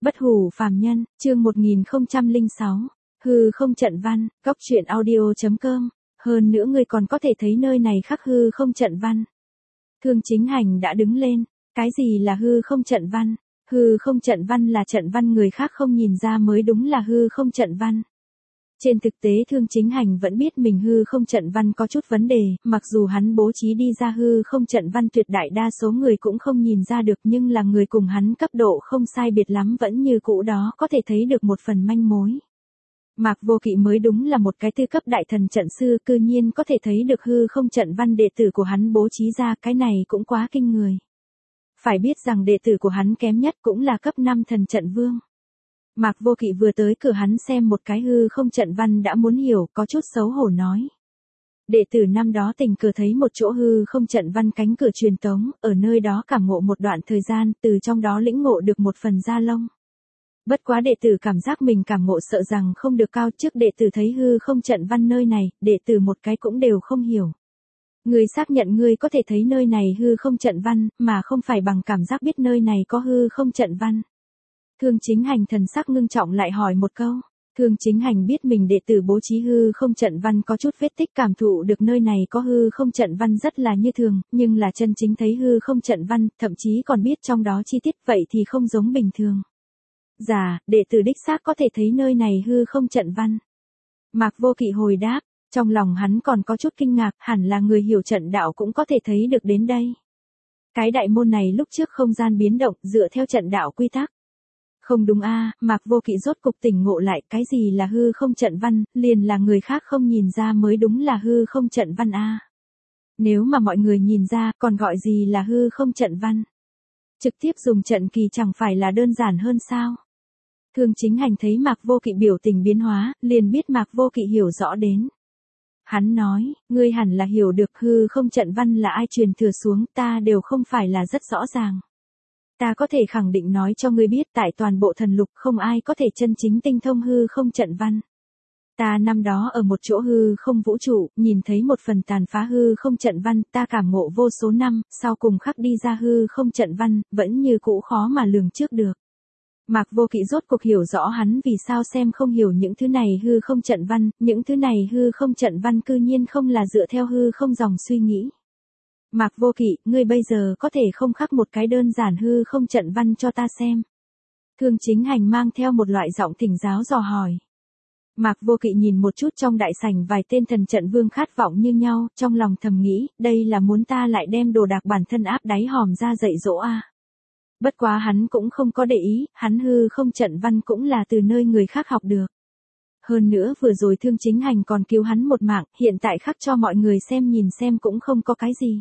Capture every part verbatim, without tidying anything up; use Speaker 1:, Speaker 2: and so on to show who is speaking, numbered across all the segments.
Speaker 1: Bất hủ phàm nhân, chương một nghìn không trăm lẻ sáu, hư không trận văn, góc truyện audio.com, hơn nữa ngươi còn có thể thấy nơi này khắc hư không trận văn. Thương Chính Hành đã đứng lên, cái gì là hư không trận văn? Hư không trận văn là trận văn người khác không nhìn ra mới đúng là hư không trận văn. Trên thực tế Thương Chính Hành vẫn biết mình hư không trận văn có chút vấn đề, mặc dù hắn bố trí đi ra hư không trận văn tuyệt đại đa số người cũng không nhìn ra được, nhưng là người cùng hắn cấp độ không sai biệt lắm vẫn như cũ đó có thể thấy được một phần manh mối. Mạc Vô Kỵ mới đúng là một cái tư cấp đại thần trận sư, cư nhiên có thể thấy được hư không trận văn đệ tử của hắn bố trí ra, cái này cũng quá kinh người. Phải biết rằng đệ tử của hắn kém nhất cũng là cấp năm thần trận vương. Mạc Vô Kỵ vừa tới cửa hắn xem một cái hư không trận văn đã muốn hiểu, có chút xấu hổ nói. Đệ tử năm đó tình cờ thấy một chỗ hư không trận văn cánh cửa truyền tống, ở nơi đó cảm ngộ một đoạn thời gian, từ trong đó lĩnh ngộ được một phần da lông. Bất quá đệ tử cảm giác mình cảm ngộ sợ rằng không được cao, trước đệ tử thấy hư không trận văn nơi này, đệ tử một cái cũng đều không hiểu. Ngươi xác nhận ngươi có thể thấy nơi này hư không trận văn, mà không phải bằng cảm giác biết nơi này có hư không trận văn. Thương Chính Hành thần sắc ngưng trọng lại hỏi một câu. Thương Chính Hành biết mình đệ tử bố trí hư không trận văn có chút vết tích, cảm thụ được nơi này có hư không trận văn rất là như thường, nhưng là chân chính thấy hư không trận văn, thậm chí còn biết trong đó chi tiết, vậy thì không giống bình thường. Dạ, đệ tử đích xác có thể thấy nơi này hư không trận văn. Mạc Vô Kỵ hồi đáp, trong lòng hắn còn có chút kinh ngạc, hẳn là người hiểu trận đạo cũng có thể thấy được đến đây. Cái đại môn này lúc trước không gian biến động, dựa theo trận đạo quy tắc. Không đúng a, à, Mạc Vô Kỵ rốt cục tỉnh ngộ lại, cái gì là hư không trận văn, liền là người khác không nhìn ra mới đúng là hư không trận văn a. À. Nếu mà mọi người nhìn ra, còn gọi gì là hư không trận văn? Trực tiếp dùng trận kỳ chẳng phải là đơn giản hơn sao? Thương Chính Hành thấy Mạc Vô Kỵ biểu tình biến hóa, liền biết Mạc Vô Kỵ hiểu rõ đến. Hắn nói, ngươi hẳn là hiểu được hư không trận văn là ai truyền thừa xuống, ta đều không phải là rất rõ ràng. Ta có thể khẳng định nói cho ngươi biết, tại toàn bộ thần lục không ai có thể chân chính tinh thông hư không trận văn. Ta năm đó ở một chỗ hư không vũ trụ, nhìn thấy một phần tàn phá hư không trận văn, ta cảm ngộ vô số năm, sau cùng khắc đi ra hư không trận văn, vẫn như cũ khó mà lường trước được. Mạc Vô Kỵ rốt cuộc hiểu rõ hắn vì sao xem không hiểu những thứ này hư không trận văn, những thứ này hư không trận văn cư nhiên không là dựa theo hư không dòng suy nghĩ. Mạc Vô Kỵ, ngươi bây giờ có thể không khắc một cái đơn giản hư không trận văn cho ta xem. Thương Chính Hành mang theo một loại giọng thỉnh giáo dò hỏi. Mạc Vô Kỵ nhìn một chút trong đại sảnh vài tên thần trận vương khát vọng như nhau, trong lòng thầm nghĩ, đây là muốn ta lại đem đồ đạc bản thân áp đáy hòm ra dạy dỗ à. Bất quá hắn cũng không có để ý, hắn hư không trận văn cũng là từ nơi người khác học được. Hơn nữa vừa rồi Thương Chính Hành còn cứu hắn một mạng, hiện tại khắc cho mọi người xem nhìn xem cũng không có cái gì.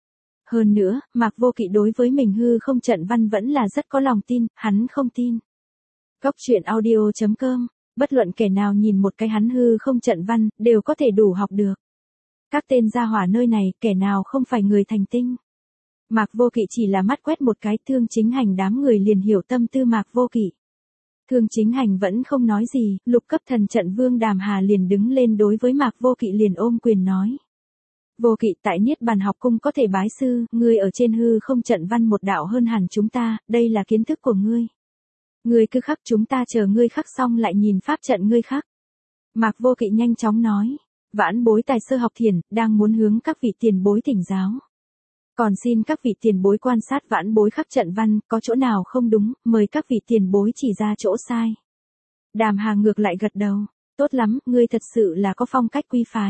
Speaker 1: Hơn nữa, Mạc Vô Kỵ đối với mình hư không trận văn vẫn là rất có lòng tin, hắn không tin. Góc truyện audio.com, bất luận kẻ nào nhìn một cái hắn hư không trận văn, đều có thể đủ học được. Các tên gia hỏa nơi này, kẻ nào không phải người thành tinh. Mạc Vô Kỵ chỉ là mắt quét một cái, Thương Chính Hành đám người liền hiểu tâm tư Mạc Vô Kỵ. Thương Chính Hành vẫn không nói gì, lục cấp thần trận vương Đàm Hà liền đứng lên đối với Mạc Vô Kỵ liền ôm quyền nói. Vô Kỵ, tại Niết Bàn học cung có thể bái sư, ngươi ở trên hư không trận văn một đạo hơn hẳn chúng ta, đây là kiến thức của ngươi. Ngươi cứ khắc, chúng ta chờ ngươi khắc xong lại nhìn pháp trận ngươi khắc. Mạc Vô Kỵ nhanh chóng nói, vãn bối tài sơ học thiền, đang muốn hướng các vị tiền bối thỉnh giáo. Còn xin các vị tiền bối quan sát vãn bối khắc trận văn, có chỗ nào không đúng, mời các vị tiền bối chỉ ra chỗ sai. Đàm Hà ngược lại gật đầu, tốt lắm, ngươi thật sự là có phong cách quý phái.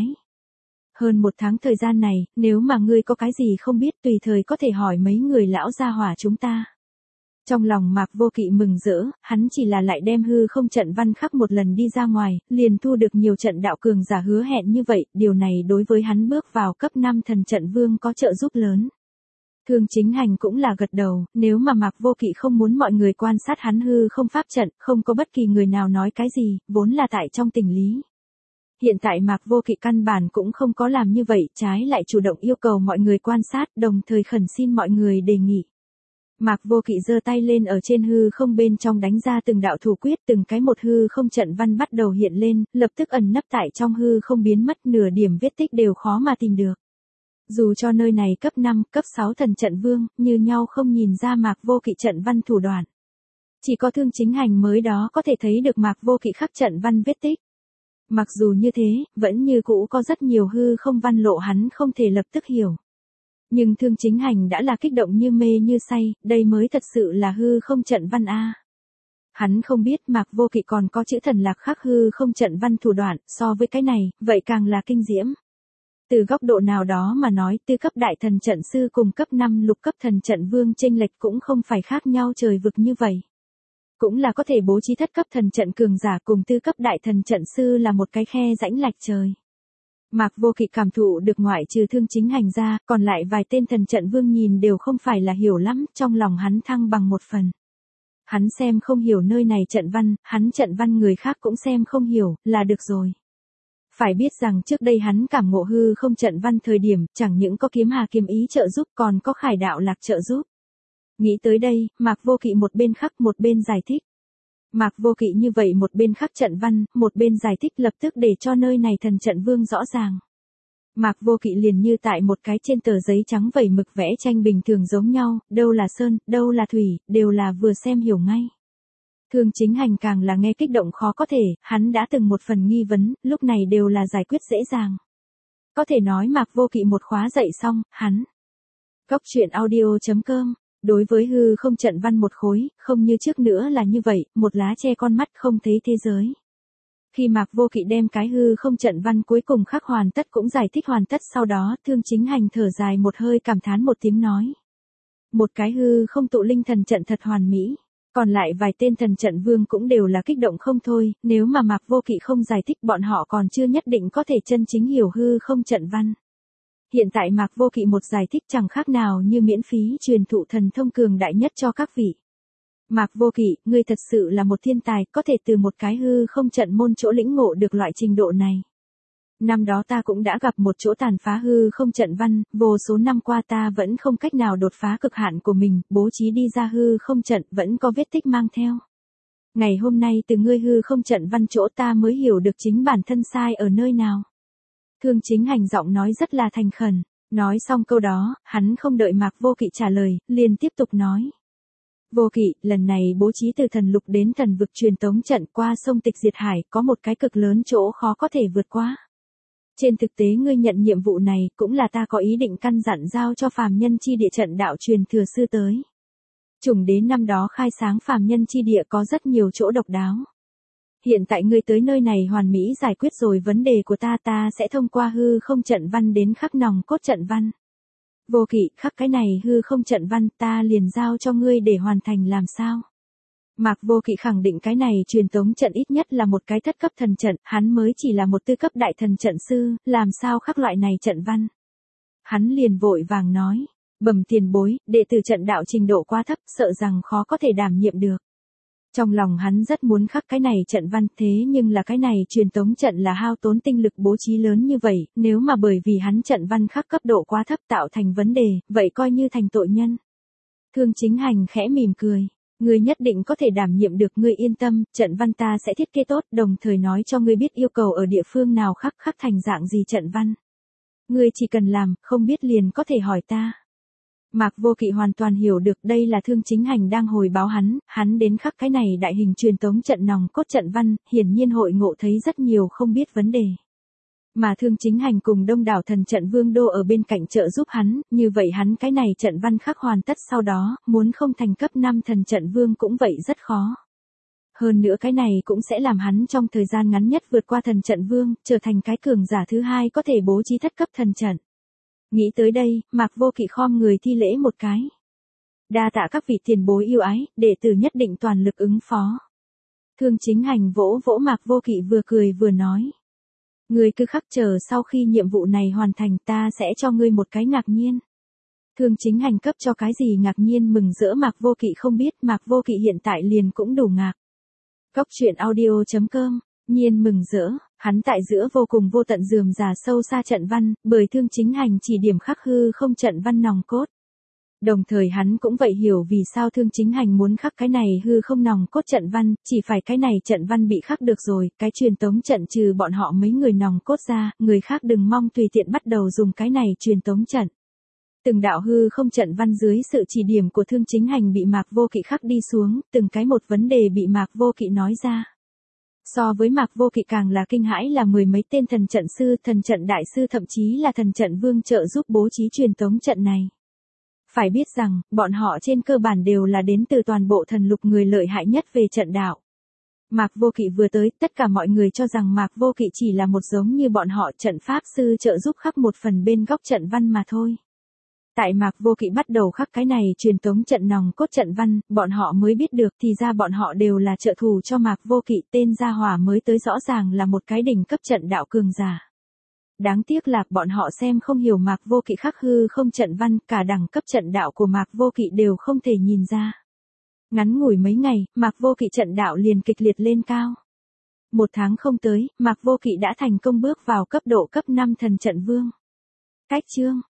Speaker 1: Hơn một tháng thời gian này, nếu mà ngươi có cái gì không biết tùy thời có thể hỏi mấy người lão gia hỏa chúng ta. Trong lòng Mạc Vô Kỵ mừng rỡ, hắn chỉ là lại đem hư không trận văn khắc một lần đi ra ngoài, liền thu được nhiều trận đạo cường giả hứa hẹn như vậy, điều này đối với hắn bước vào cấp năm thần trận vương có trợ giúp lớn. Thương Chính Hành cũng là gật đầu, nếu mà Mạc Vô Kỵ không muốn mọi người quan sát hắn hư không pháp trận, không có bất kỳ người nào nói cái gì, vốn là tại trong tình lý. Hiện tại Mạc Vô Kỵ căn bản cũng không có làm như vậy, trái lại chủ động yêu cầu mọi người quan sát, đồng thời khẩn xin mọi người đề nghị. Mạc Vô Kỵ giơ tay lên ở trên hư không bên trong đánh ra từng đạo thủ quyết, từng cái một hư không trận văn bắt đầu hiện lên, lập tức ẩn nấp tại trong hư không biến mất, nửa điểm vết tích đều khó mà tìm được. Dù cho nơi này cấp năm, cấp sáu thần trận vương, như nhau không nhìn ra Mạc Vô Kỵ trận văn thủ đoạn. Chỉ có Thương Chính Hành mới đó có thể thấy được Mạc Vô Kỵ khắc trận văn vết tích. Mặc dù như thế, vẫn như cũ có rất nhiều hư không văn lộ hắn không thể lập tức hiểu. Nhưng Thương Chính Hành đã là kích động như mê như say, đây mới thật sự là hư không trận văn a. Hắn không biết Mạc Vô Kỵ còn có chữ thần lạc khắc hư không trận văn thủ đoạn, so với cái này, vậy càng là kinh diễm. Từ góc độ nào đó mà nói, tư cấp đại thần trận sư cùng cấp năm lục cấp thần trận vương chênh lệch cũng không phải khác nhau trời vực như vậy. Cũng là có thể bố trí thất cấp thần trận cường giả cùng tư cấp đại thần trận sư là một cái khe rãnh lạch trời. Mạc Vô Kỵ cảm thụ được ngoại trừ Thương Chính Hành ra, còn lại vài tên thần trận vương nhìn đều không phải là hiểu lắm, trong lòng hắn thăng bằng một phần. Hắn xem không hiểu nơi này trận văn, hắn trận văn người khác cũng xem không hiểu, là được rồi. Phải biết rằng trước đây hắn cảm ngộ hư không trận văn thời điểm, chẳng những có kiếm hà kiếm ý trợ giúp còn có khải đạo lạc trợ giúp. Nghĩ tới đây, Mạc Vô Kỵ một bên khắc một bên giải thích. Mạc Vô Kỵ như vậy một bên khắc trận văn, một bên giải thích lập tức để cho nơi này thần trận vương rõ ràng. Mạc Vô Kỵ liền như tại một cái trên tờ giấy trắng vẩy mực vẽ tranh bình thường giống nhau, đâu là sơn, đâu là thủy, đều là vừa xem hiểu ngay. Thương Chính Hành càng là nghe kích động khó có thể, hắn đã từng một phần nghi vấn, lúc này đều là giải quyết dễ dàng. Có thể nói Mạc Vô Kỵ một khóa dạy xong, hắn. Góc truyện audio chấm com. Đối với hư không trận văn một khối, không như trước nữa là như vậy, một lá che con mắt không thấy thế giới. Khi Mạc Vô Kỵ đem cái hư không trận văn cuối cùng khắc hoàn tất cũng giải thích hoàn tất sau đó, Thương Chính Hành thở dài một hơi cảm thán một tiếng nói. Một cái hư không tụ linh thần trận thật hoàn mỹ. Còn lại vài tên thần trận vương cũng đều là kích động không thôi, nếu mà Mạc Vô Kỵ không giải thích bọn họ còn chưa nhất định có thể chân chính hiểu hư không trận văn. Hiện tại Mạc Vô Kỵ một giải thích chẳng khác nào như miễn phí truyền thụ thần thông cường đại nhất cho các vị. Mạc Vô Kỵ, ngươi thật sự là một thiên tài, có thể từ một cái hư không trận môn chỗ lĩnh ngộ được loại trình độ này. Năm đó ta cũng đã gặp một chỗ tàn phá hư không trận văn, vô số năm qua ta vẫn không cách nào đột phá cực hạn của mình, bố trí đi ra hư không trận vẫn có vết tích mang theo. Ngày hôm nay từ ngươi hư không trận văn chỗ ta mới hiểu được chính bản thân sai ở nơi nào. Thương Chính Hành giọng nói rất là thành khẩn, nói xong câu đó, hắn không đợi Mạc Vô Kỵ trả lời, liền tiếp tục nói. Vô Kỵ, lần này bố trí từ thần lục đến thần vực truyền tống trận qua sông Tịch Diệt Hải, có một cái cực lớn chỗ khó có thể vượt qua. Trên thực tế ngươi nhận nhiệm vụ này, cũng là ta có ý định căn dặn giao cho phàm nhân chi địa trận đạo truyền thừa sư tới. Trùng đến năm đó khai sáng phàm nhân chi địa có rất nhiều chỗ độc đáo. Hiện tại ngươi tới nơi này hoàn mỹ giải quyết rồi vấn đề của ta, ta sẽ thông qua hư không trận văn đến khắc nòng cốt trận văn. Vô Kỵ, khắc cái này hư không trận văn ta liền giao cho ngươi để hoàn thành làm sao? Mạc Vô Kỵ khẳng định cái này truyền tống trận ít nhất là một cái thất cấp thần trận, hắn mới chỉ là một tư cấp đại thần trận sư, làm sao khắc loại này trận văn? Hắn liền vội vàng nói, bẩm tiền bối, đệ tử trận đạo trình độ quá thấp, sợ rằng khó có thể đảm nhiệm được. Trong lòng hắn rất muốn khắc cái này trận văn, thế nhưng là cái này truyền tống trận là hao tốn tinh lực bố trí lớn như vậy, nếu mà bởi vì hắn trận văn khắc cấp độ quá thấp tạo thành vấn đề, vậy coi như thành tội nhân. Thương Chính Hành khẽ mỉm cười, ngươi nhất định có thể đảm nhiệm được, ngươi yên tâm, trận văn ta sẽ thiết kế tốt, đồng thời nói cho ngươi biết yêu cầu ở địa phương nào khắc khắc thành dạng gì trận văn. Ngươi chỉ cần làm, không biết liền có thể hỏi ta. Mạc Vô Kỵ hoàn toàn hiểu được đây là Thương Chính Hành đang hồi báo hắn, hắn đến khắc cái này đại hình truyền tống trận nòng cốt trận văn, hiển nhiên hội ngộ thấy rất nhiều không biết vấn đề. Mà Thương Chính Hành cùng đông đảo thần trận vương đô ở bên cạnh trợ giúp hắn, như vậy hắn cái này trận văn khắc hoàn tất sau đó, muốn không thành cấp năm thần trận vương cũng vậy rất khó. Hơn nữa cái này cũng sẽ làm hắn trong thời gian ngắn nhất vượt qua thần trận vương, trở thành cái cường giả thứ hai có thể bố trí thất cấp thần trận. Nghĩ tới đây, Mạc Vô Kỵ khom người thi lễ một cái. Đa tạ các vị tiền bối yêu ái, đệ tử nhất định toàn lực ứng phó. Thương Chính Hành vỗ vỗ Mạc Vô Kỵ vừa cười vừa nói. Ngươi cứ khắc chờ sau khi nhiệm vụ này hoàn thành ta sẽ cho ngươi một cái ngạc nhiên. Thương Chính Hành cấp cho cái gì ngạc nhiên mừng rỡ Mạc Vô Kỵ không biết, Mạc Vô Kỵ hiện tại liền cũng đủ ngạc. Góc truyện audio chấm com, nhiên mừng rỡ, hắn tại giữa vô cùng vô tận rườm rà sâu xa trận văn, bởi Thương Chính Hành chỉ điểm khắc hư không trận văn nòng cốt. Đồng thời hắn cũng vậy hiểu vì sao Thương Chính Hành muốn khắc cái này hư không nòng cốt trận văn, chỉ phải cái này trận văn bị khắc được rồi, cái truyền tống trận trừ bọn họ mấy người nòng cốt ra, người khác đừng mong tùy tiện bắt đầu dùng cái này truyền tống trận. Từng đạo hư không trận văn dưới sự chỉ điểm của Thương Chính Hành bị Mạc Vô Kỵ khắc đi xuống, từng cái một vấn đề bị Mạc Vô Kỵ nói ra. So với Mạc Vô Kỵ càng là kinh hãi là mười mấy tên thần trận sư, thần trận đại sư thậm chí là thần trận vương trợ giúp bố trí truyền tống trận này. Phải biết rằng, bọn họ trên cơ bản đều là đến từ toàn bộ thần lục người lợi hại nhất về trận đạo. Mạc Vô Kỵ vừa tới, tất cả mọi người cho rằng Mạc Vô Kỵ chỉ là một giống như bọn họ trận pháp sư trợ giúp khắc một phần bên góc trận văn mà thôi. Tại Mạc Vô Kỵ bắt đầu khắc cái này truyền tống trận nòng cốt trận văn, bọn họ mới biết được thì ra bọn họ đều là trợ thủ cho Mạc Vô Kỵ, tên gia hỏa mới tới rõ ràng là một cái đỉnh cấp trận đạo cường giả. Đáng tiếc là bọn họ xem không hiểu Mạc Vô Kỵ khắc hư không trận văn, cả đẳng cấp trận đạo của Mạc Vô Kỵ đều không thể nhìn ra. Ngắn ngủi mấy ngày, Mạc Vô Kỵ trận đạo liền kịch liệt lên cao. Một tháng không tới, Mạc Vô Kỵ đã thành công bước vào cấp độ cấp năm thần trận vương. Cách chương